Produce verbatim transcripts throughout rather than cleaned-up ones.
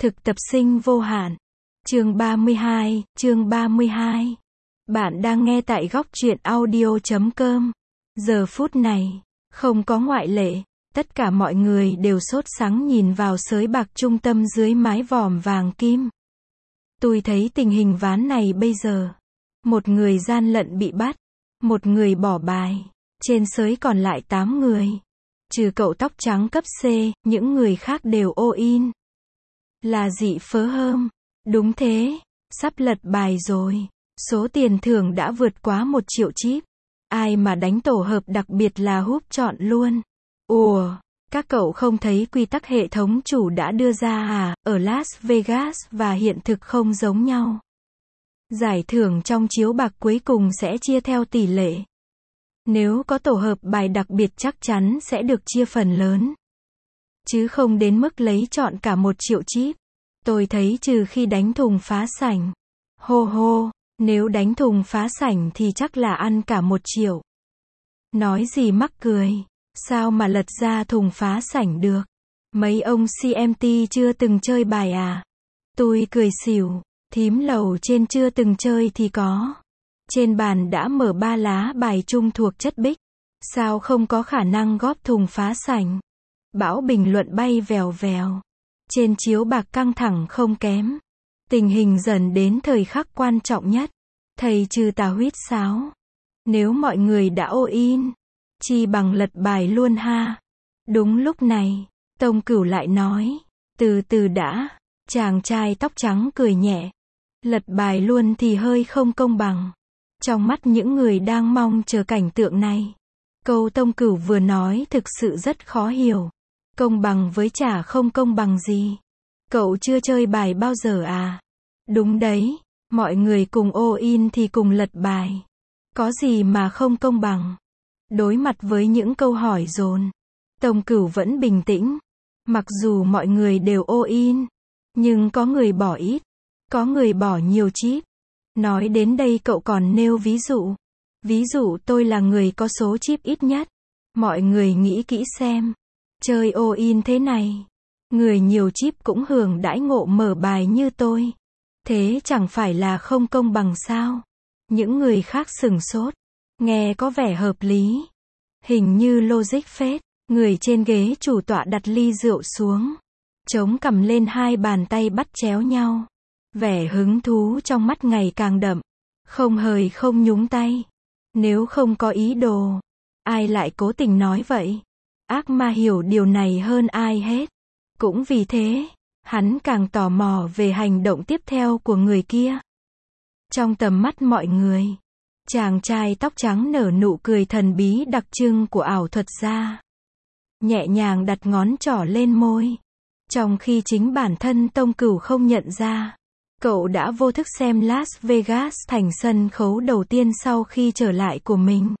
Thực tập sinh vô hạn. Chương ba mươi hai, chương ba mươi hai. Bạn đang nghe tại góc truyện audio chấm com. Giờ phút này, không có ngoại lệ, tất cả mọi người đều sốt sắng nhìn vào sới bạc trung tâm dưới mái vòm vàng kim. Tôi thấy tình hình ván này bây giờ. Một người gian lận bị bắt, một người bỏ bài, trên sới còn lại tám người. Trừ cậu tóc trắng cấp C, những người khác đều all-in. Là dị phớ hơm. Đúng thế, sắp lật bài rồi. Số tiền thưởng đã vượt quá một triệu chip. Ai mà đánh tổ hợp đặc biệt là húp chọn luôn. Ủa, các cậu không thấy quy tắc hệ thống chủ đã đưa ra à, ở Las Vegas và hiện thực không giống nhau. Giải thưởng trong chiếu bạc cuối cùng sẽ chia theo tỷ lệ. Nếu có tổ hợp bài đặc biệt chắc chắn sẽ được chia phần lớn. Chứ không đến mức lấy chọn cả một triệu chip. Tôi thấy trừ khi đánh thùng phá sảnh. Hô hô, nếu đánh thùng phá sảnh thì chắc là ăn cả một triệu. Nói gì mắc cười, sao mà lật ra thùng phá sảnh được. Mấy ông xê em tê chưa từng chơi bài à? Tôi cười xỉu, thím lầu trên chưa từng chơi thì có. Trên bàn đã mở ba lá bài chung thuộc chất bích. Sao không có khả năng góp thùng phá sảnh? Bão bình luận bay vèo vèo. Trên chiếu bạc căng thẳng không kém. Tình hình dần đến thời khắc quan trọng nhất. Thầy trừ tà huýt sáo. Nếu mọi người đã all-in, chi bằng lật bài luôn ha. Đúng lúc này, Tông Cửu lại nói. Từ từ đã. Chàng trai tóc trắng cười nhẹ. Lật bài luôn thì hơi không công bằng. Trong mắt những người đang mong chờ cảnh tượng này. Câu Tông Cửu vừa nói thực sự rất khó hiểu. Công bằng với chả không công bằng gì. Cậu chưa chơi bài bao giờ à? Đúng đấy, mọi người cùng all-in thì cùng lật bài. Có gì mà không công bằng? Đối mặt với những câu hỏi dồn, Tông Cửu vẫn bình tĩnh. Mặc dù mọi người đều all-in, nhưng có người bỏ ít, có người bỏ nhiều chip. Nói đến đây cậu còn nêu ví dụ. Ví dụ tôi là người có số chip ít nhất. Mọi người nghĩ kỹ xem. Chơi all-in thế này, người nhiều chip cũng hưởng đãi ngộ mở bài như tôi. Thế chẳng phải là không công bằng sao? Những người khác sửng sốt. Nghe có vẻ hợp lý. Hình như logic phết. Người trên ghế chủ tọa đặt ly rượu xuống. Chống cằm lên hai bàn tay bắt chéo nhau. Vẻ hứng thú trong mắt ngày càng đậm. Không hời không nhúng tay. Nếu không có ý đồ, ai lại cố tình nói vậy? Ác ma hiểu điều này hơn ai hết. Cũng vì thế, hắn càng tò mò về hành động tiếp theo của người kia. Trong tầm mắt mọi người, chàng trai tóc trắng nở nụ cười thần bí đặc trưng của ảo thuật gia. Nhẹ nhàng đặt ngón trỏ lên môi. Trong khi chính bản thân Tông Cửu không nhận ra. Cậu đã vô thức xem Las Vegas thành sân khấu đầu tiên sau khi trở lại của mình.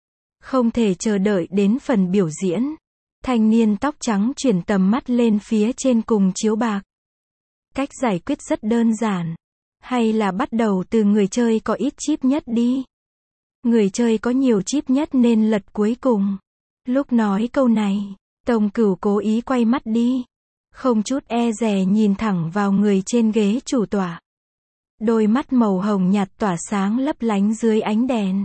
Không thể chờ đợi đến phần biểu diễn. Thanh niên tóc trắng chuyển tầm mắt lên phía trên cùng chiếu bạc. Cách giải quyết rất đơn giản. Hay là bắt đầu từ người chơi có ít chip nhất đi. Người chơi có nhiều chip nhất nên lật cuối cùng. Lúc nói câu này, Tông Cửu cố ý quay mắt đi. Không chút e dè nhìn thẳng vào người trên ghế chủ tọa. Đôi mắt màu hồng nhạt tỏa sáng lấp lánh dưới ánh đèn.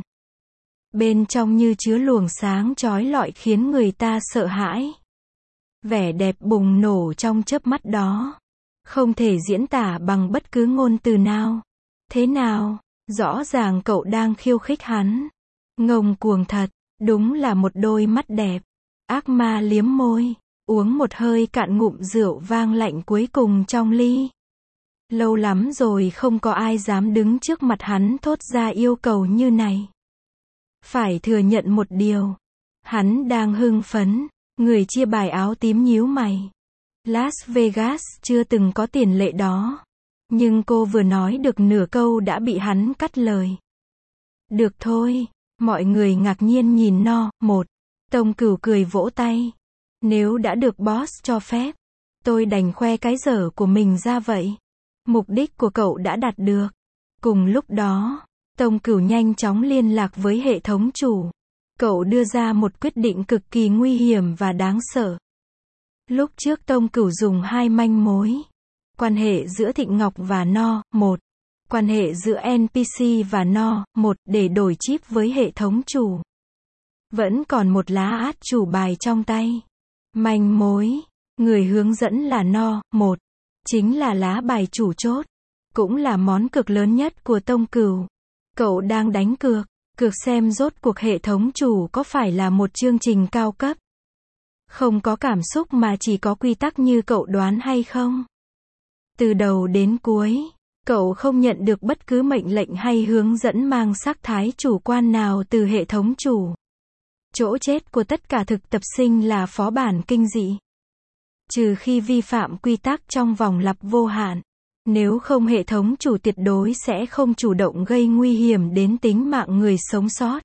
Bên trong như chứa luồng sáng chói lọi khiến người ta sợ hãi. Vẻ đẹp bùng nổ trong chớp mắt đó. Không thể diễn tả bằng bất cứ ngôn từ nào. Thế nào? Rõ ràng cậu đang khiêu khích hắn. Ngông cuồng thật, đúng là một đôi mắt đẹp. Ác ma liếm môi, uống một hơi cạn ngụm rượu vang lạnh cuối cùng trong ly. Lâu lắm rồi không có ai dám đứng trước mặt hắn thốt ra yêu cầu như này. Phải thừa nhận một điều. Hắn đang hưng phấn. Người chia bài áo tím nhíu mày. Las Vegas chưa từng có tiền lệ đó. Nhưng cô vừa nói được nửa câu đã bị hắn cắt lời. Được thôi. Mọi người ngạc nhiên nhìn no. Một. Tông Cửu cười vỗ tay. Nếu đã được boss cho phép, tôi đành khoe cái dở của mình ra vậy. Mục đích của cậu đã đạt được. Cùng lúc đó, Tông Cửu nhanh chóng liên lạc với hệ thống chủ. Cậu đưa ra một quyết định cực kỳ nguy hiểm và đáng sợ. Lúc trước Tông Cửu dùng hai manh mối. Quan hệ giữa Thịnh Ngọc và No, một. Quan hệ giữa en pê xê và No, một, để đổi chip với hệ thống chủ. Vẫn còn một lá át chủ bài trong tay. Manh mối. Người hướng dẫn là No, một. Chính là lá bài chủ chốt. Cũng là món cược lớn nhất của Tông Cửu. Cậu đang đánh cược. Cược xem rốt cuộc hệ thống chủ có phải là một chương trình cao cấp. Không có cảm xúc mà chỉ có quy tắc như cậu đoán hay không? Từ đầu đến cuối, cậu không nhận được bất cứ mệnh lệnh hay hướng dẫn mang sắc thái chủ quan nào từ hệ thống chủ. Chỗ chết của tất cả thực tập sinh là phó bản kinh dị. Trừ khi vi phạm quy tắc trong vòng lặp vô hạn. Nếu không hệ thống chủ tuyệt đối sẽ không chủ động gây nguy hiểm đến tính mạng người sống sót.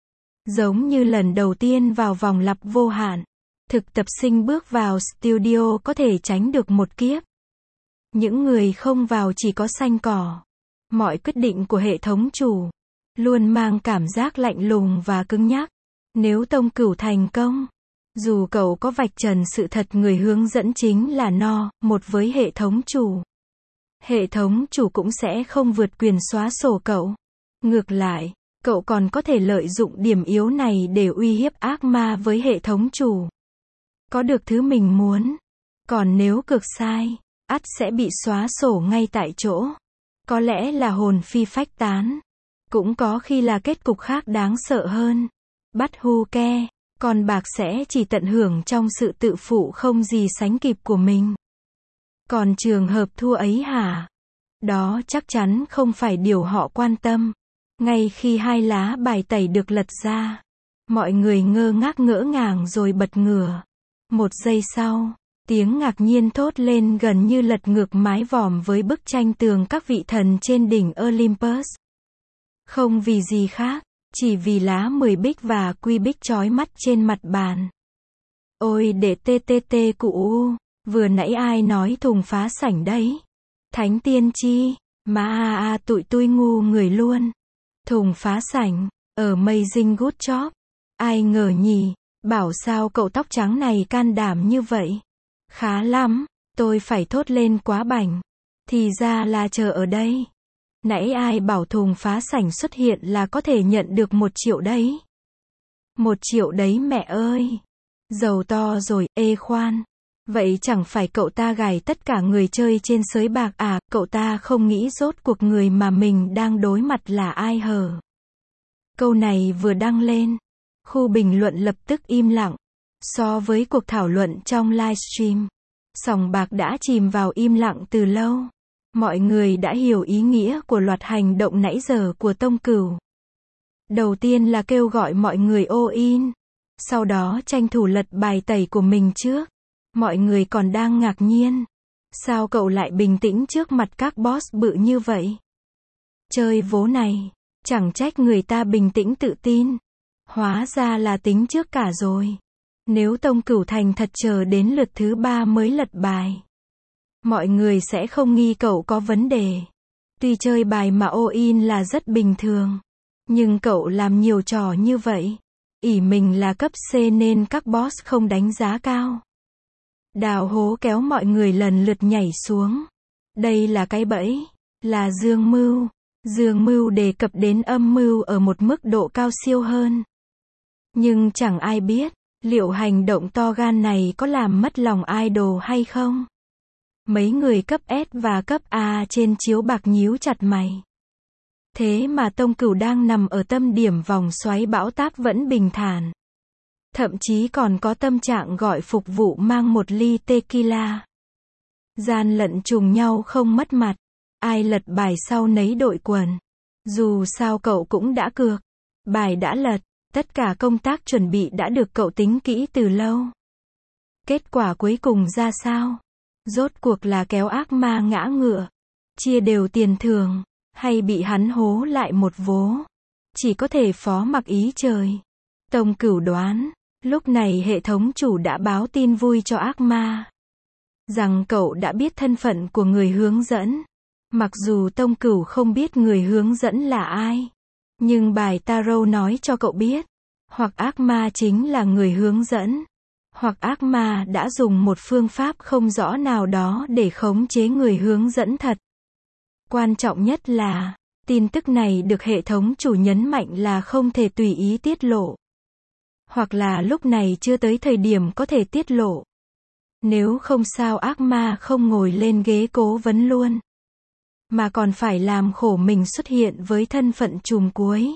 Giống như lần đầu tiên vào vòng lặp vô hạn, thực tập sinh bước vào studio có thể tránh được một kiếp. Những người không vào chỉ có xanh cỏ. Mọi quyết định của hệ thống chủ luôn mang cảm giác lạnh lùng và cứng nhắc. Nếu Tông Cửu thành công, dù cậu có vạch trần sự thật người hướng dẫn chính là No, một với hệ thống chủ, hệ thống chủ cũng sẽ không vượt quyền xóa sổ cậu. Ngược lại, cậu còn có thể lợi dụng điểm yếu này để uy hiếp ác ma với hệ thống chủ. Có được thứ mình muốn. Còn nếu cược sai, ắt sẽ bị xóa sổ ngay tại chỗ. Có lẽ là hồn phi phách tán. Cũng có khi là kết cục khác đáng sợ hơn. Bắt hu ke, còn bạc sẽ chỉ tận hưởng trong sự tự phụ không gì sánh kịp của mình. Còn trường hợp thua ấy hả? Đó chắc chắn không phải điều họ quan tâm. Ngay khi hai lá bài tẩy được lật ra, mọi người ngơ ngác ngỡ ngàng rồi bật ngửa. Một giây sau, tiếng ngạc nhiên thốt lên gần như lật ngược mái vòm với bức tranh tường các vị thần trên đỉnh Olympus. Không vì gì khác, chỉ vì lá mười bích và quy bích chói mắt trên mặt bàn. Ôi để tê tê tê cụ u, vừa nãy ai nói thùng phá sảnh đấy? Thánh tiên chi, mà a a tụi tui ngu người luôn. Thùng phá sảnh, ở Amazing Good Job. Ai ngờ nhỉ, bảo sao cậu tóc trắng này can đảm như vậy. Khá lắm, tôi phải thốt lên quá bảnh. Thì ra là chờ ở đây. Nãy ai bảo thùng phá sảnh xuất hiện là có thể nhận được một triệu đấy. Một triệu đấy mẹ ơi. Giàu to rồi, ê khoan. Vậy chẳng phải cậu ta gài tất cả người chơi trên sới bạc à, cậu ta không nghĩ rốt cuộc người mà mình đang đối mặt là ai hở. Câu này vừa đăng lên, khu bình luận lập tức im lặng. So với cuộc thảo luận trong livestream, sòng bạc đã chìm vào im lặng từ lâu. Mọi người đã hiểu ý nghĩa của loạt hành động nãy giờ của Tông Cửu. Đầu tiên là kêu gọi mọi người all in, sau đó tranh thủ lật bài tẩy của mình trước. Mọi người còn đang ngạc nhiên. Sao cậu lại bình tĩnh trước mặt các boss bự như vậy? Chơi vố này, chẳng trách người ta bình tĩnh tự tin. Hóa ra là tính trước cả rồi. Nếu Tông Cửu thành thật chờ đến lượt thứ ba mới lật bài, mọi người sẽ không nghi cậu có vấn đề. Tuy chơi bài mà all in là rất bình thường, nhưng cậu làm nhiều trò như vậy, ỷ mình là cấp C nên các boss không đánh giá cao. Đào hố kéo mọi người lần lượt nhảy xuống. Đây là cái bẫy, là dương mưu. Dương mưu đề cập đến âm mưu ở một mức độ cao siêu hơn. Nhưng chẳng ai biết, liệu hành động to gan này có làm mất lòng idol hay không? Mấy người cấp S và cấp A trên chiếu bạc nhíu chặt mày. Thế mà Tông Cửu đang nằm ở tâm điểm vòng xoáy bão táp vẫn bình thản. Thậm chí còn có tâm trạng gọi phục vụ mang một ly tequila. Gian lận trùng nhau không mất mặt. Ai lật bài sau nấy đội quần. Dù sao cậu cũng đã cược. Bài đã lật. Tất cả công tác chuẩn bị đã được cậu tính kỹ từ lâu. Kết quả cuối cùng ra sao? Rốt cuộc là kéo ác ma ngã ngựa, chia đều tiền thưởng, hay bị hắn hố lại một vố? Chỉ có thể phó mặc ý trời. Tông Cửu đoán, lúc này hệ thống chủ đã báo tin vui cho ác ma, rằng cậu đã biết thân phận của người hướng dẫn. Mặc dù Tông Cửu không biết người hướng dẫn là ai, nhưng bài tarot nói cho cậu biết, hoặc ác ma chính là người hướng dẫn, Hoặc ác ma đã dùng một phương pháp không rõ nào đó để khống chế người hướng dẫn thật. Quan trọng nhất là, tin tức này được hệ thống chủ nhấn mạnh là không thể tùy ý tiết lộ. Hoặc là lúc này chưa tới thời điểm có thể tiết lộ. Nếu không sao ác ma không ngồi lên ghế cố vấn luôn. Mà còn phải làm khổ mình xuất hiện với thân phận trùm cuối.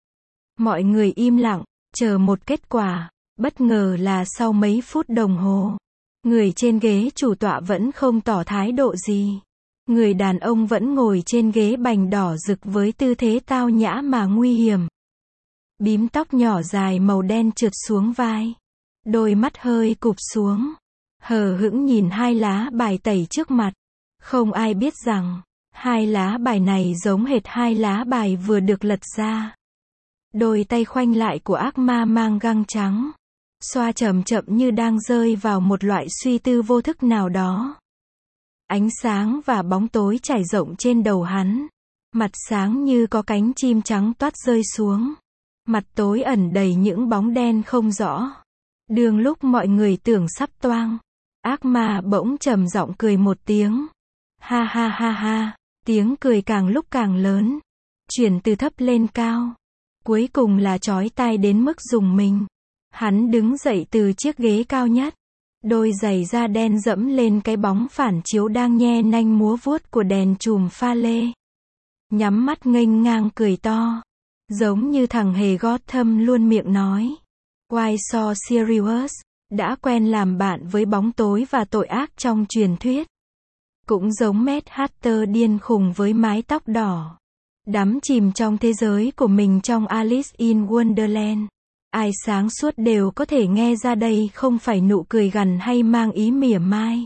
Mọi người im lặng, chờ một kết quả. Bất ngờ là sau mấy phút đồng hồ, người trên ghế chủ tọa vẫn không tỏ thái độ gì. Người đàn ông vẫn ngồi trên ghế bành đỏ rực với tư thế tao nhã mà nguy hiểm. Bím tóc nhỏ dài màu đen trượt xuống vai. Đôi mắt hơi cụp xuống. Hờ hững nhìn hai lá bài tẩy trước mặt. Không ai biết rằng, hai lá bài này giống hệt hai lá bài vừa được lật ra. Đôi tay khoanh lại của ác ma mang găng trắng. Xoa chậm chậm như đang rơi vào một loại suy tư vô thức nào đó. Ánh sáng và bóng tối trải rộng trên đầu hắn. Mặt sáng như có cánh chim trắng toát rơi xuống. Mặt tối ẩn đầy những bóng đen không rõ. Đường lúc mọi người tưởng sắp toang, ác ma bỗng trầm giọng cười một tiếng. Ha ha ha ha, tiếng cười càng lúc càng lớn. Chuyển từ thấp lên cao. Cuối cùng là chói tai đến mức rùng mình. Hắn đứng dậy từ chiếc ghế cao nhất. Đôi giày da đen dẫm lên cái bóng phản chiếu đang nhe nanh múa vuốt của đèn chùm pha lê. Nhắm mắt nghênh ngang cười to. Giống như thằng hề Gotham luôn miệng nói. Why so serious? Đã quen làm bạn với bóng tối và tội ác trong truyền thuyết. Cũng giống Mad Hatter điên khùng với mái tóc đỏ. Đắm chìm trong thế giới của mình trong Alice in Wonderland. Ai sáng suốt đều có thể nghe ra đây không phải nụ cười gằn hay mang ý mỉa mai.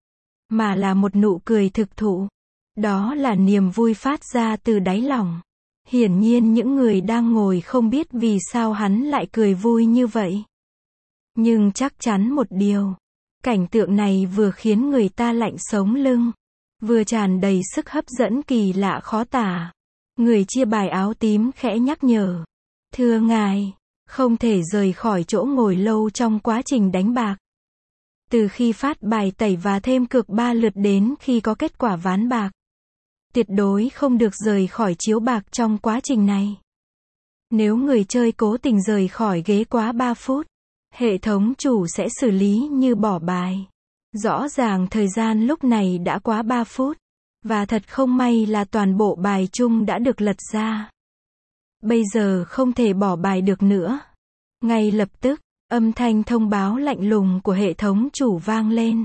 Mà là một nụ cười thực thụ. Đó là niềm vui phát ra từ đáy lòng. Hiển nhiên những người đang ngồi không biết vì sao hắn lại cười vui như vậy. Nhưng chắc chắn một điều. Cảnh tượng này vừa khiến người ta lạnh sống lưng. Vừa tràn đầy sức hấp dẫn kỳ lạ khó tả. Người chia bài áo tím khẽ nhắc nhở. Thưa ngài, không thể rời khỏi chỗ ngồi lâu trong quá trình đánh bạc. Từ khi phát bài tẩy và thêm cược ba lượt đến khi có kết quả ván bạc. Tuyệt đối không được rời khỏi chiếu bạc trong quá trình này. Nếu người chơi cố tình rời khỏi ghế quá ba phút, hệ thống chủ sẽ xử lý như bỏ bài. Rõ ràng thời gian lúc này đã quá ba phút. Và thật không may là toàn bộ bài chung đã được lật ra. Bây giờ không thể bỏ bài được nữa. Ngay lập tức, âm thanh thông báo lạnh lùng của hệ thống chủ vang lên.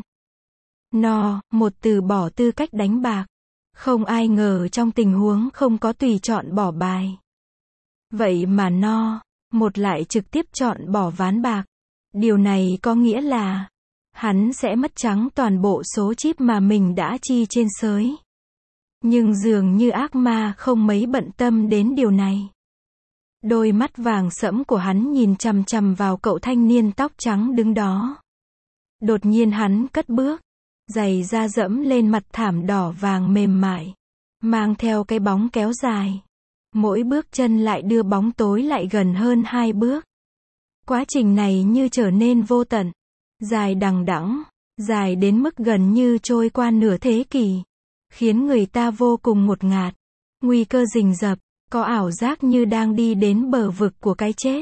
No, một từ bỏ tư cách đánh bạc. Không ai ngờ trong tình huống không có tùy chọn bỏ bài. Vậy mà no, một lại trực tiếp chọn bỏ ván bạc. Điều này có nghĩa là, hắn sẽ mất trắng toàn bộ số chip mà mình đã chi trên sới. Nhưng dường như ác ma không mấy bận tâm đến điều này. Đôi mắt vàng sẫm của hắn nhìn chằm chằm vào cậu thanh niên tóc trắng đứng đó. Đột nhiên hắn cất bước, giày da dẫm lên mặt thảm đỏ vàng mềm mại, mang theo cái bóng kéo dài. Mỗi bước chân lại đưa bóng tối lại gần hơn hai bước. Quá trình này như trở nên vô tận, dài đằng đẵng, dài đến mức gần như trôi qua nửa thế kỷ, khiến người ta vô cùng ngột ngạt. Nguy cơ rình rập, có ảo giác như đang đi đến bờ vực của cái chết.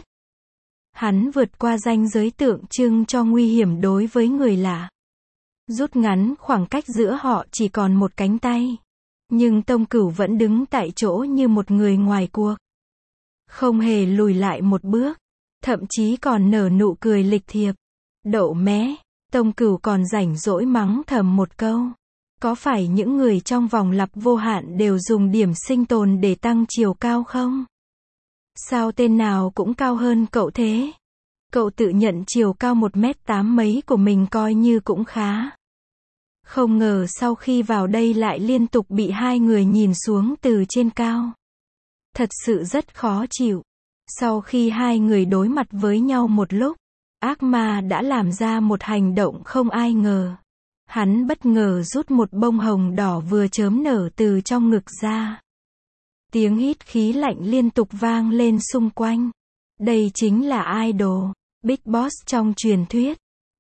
Hắn vượt qua ranh giới tượng trưng cho nguy hiểm đối với người lạ. Rút ngắn khoảng cách giữa họ chỉ còn một cánh tay. Nhưng Tông Cửu vẫn đứng tại chỗ như một người ngoài cuộc. Không hề lùi lại một bước. Thậm chí còn nở nụ cười lịch thiệp. Đậu mé, Tông Cửu còn rảnh rỗi mắng thầm một câu. Có phải những người trong vòng lặp vô hạn đều dùng điểm sinh tồn để tăng chiều cao không? Sao tên nào cũng cao hơn cậu thế? Cậu tự nhận chiều cao một mét tám mấy của mình coi như cũng khá. Không ngờ sau khi vào đây lại liên tục bị hai người nhìn xuống từ trên cao. Thật sự rất khó chịu. Sau khi hai người đối mặt với nhau một lúc, ác ma đã làm ra một hành động không ai ngờ. Hắn bất ngờ rút một bông hồng đỏ vừa chớm nở từ trong ngực ra. Tiếng hít khí lạnh liên tục vang lên xung quanh. Đây chính là idol, Big Boss trong truyền thuyết.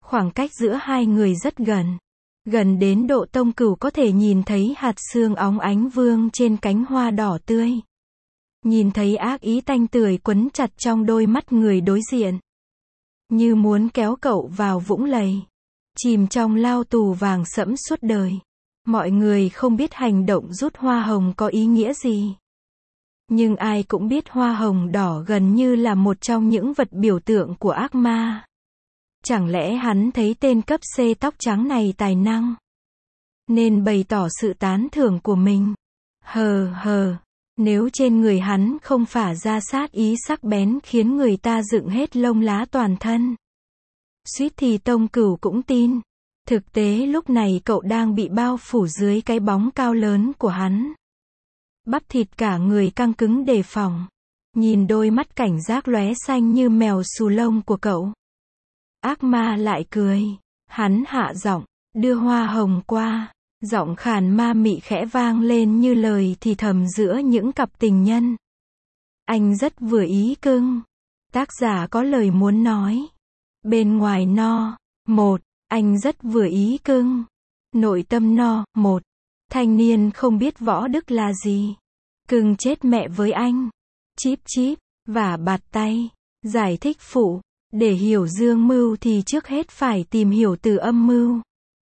Khoảng cách giữa hai người rất gần. Gần đến độ Tông Cửu có thể nhìn thấy hạt sương óng ánh vương trên cánh hoa đỏ tươi. Nhìn thấy ác ý tanh tưởi quấn chặt trong đôi mắt người đối diện. Như muốn kéo cậu vào vũng lầy. Chìm trong lao tù vàng sẫm suốt đời. Mọi người không biết hành động rút hoa hồng có ý nghĩa gì. Nhưng ai cũng biết hoa hồng đỏ gần như là một trong những vật biểu tượng của ác ma. Chẳng lẽ hắn thấy tên cấp C tóc trắng này tài năng, nên bày tỏ sự tán thưởng của mình? Hờ hờ, nếu trên người hắn không phả ra sát ý sắc bén khiến người ta dựng hết lông lá toàn thân. Suýt thì Tông Cửu cũng tin. Thực tế lúc này cậu đang bị bao phủ dưới cái bóng cao lớn của hắn. Bắp thịt cả người căng cứng đề phòng. Nhìn đôi mắt cảnh giác lóe xanh như mèo xù lông của cậu. Ác ma lại cười. Hắn hạ giọng, đưa hoa hồng qua. Giọng khàn ma mị khẽ vang lên như lời thì thầm giữa những cặp tình nhân. Anh rất vừa ý cưng. Tác giả có lời muốn nói. Bên ngoài no. Một. Anh rất vừa ý cưng. Nội tâm no. Một. Thanh niên không biết võ đức là gì. Cưng chết mẹ với anh. Chíp chíp. Và bạt tay. Giải thích phụ. Để hiểu dương mưu thì trước hết phải tìm hiểu từ âm mưu.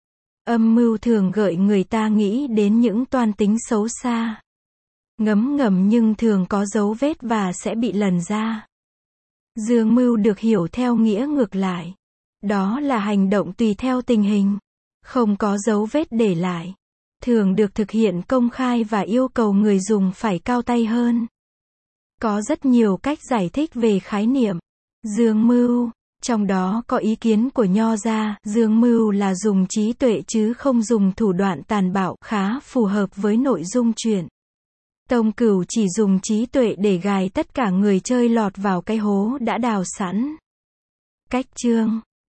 Âm mưu thường gợi người ta nghĩ đến những toan tính xấu xa. Ngấm ngầm nhưng thường có dấu vết và sẽ bị lần ra. Dương mưu được hiểu theo nghĩa ngược lại. Đó là hành động tùy theo tình hình. Không có dấu vết để lại. Thường được thực hiện công khai và yêu cầu người dùng phải cao tay hơn. Có rất nhiều cách giải thích về khái niệm dương mưu. Trong đó có ý kiến của Nho gia, dương mưu là dùng trí tuệ chứ không dùng thủ đoạn tàn bạo, khá phù hợp với nội dung truyện. Tông Cửu chỉ dùng trí tuệ để gài tất cả người chơi lọt vào cái hố đã đào sẵn. Cách chương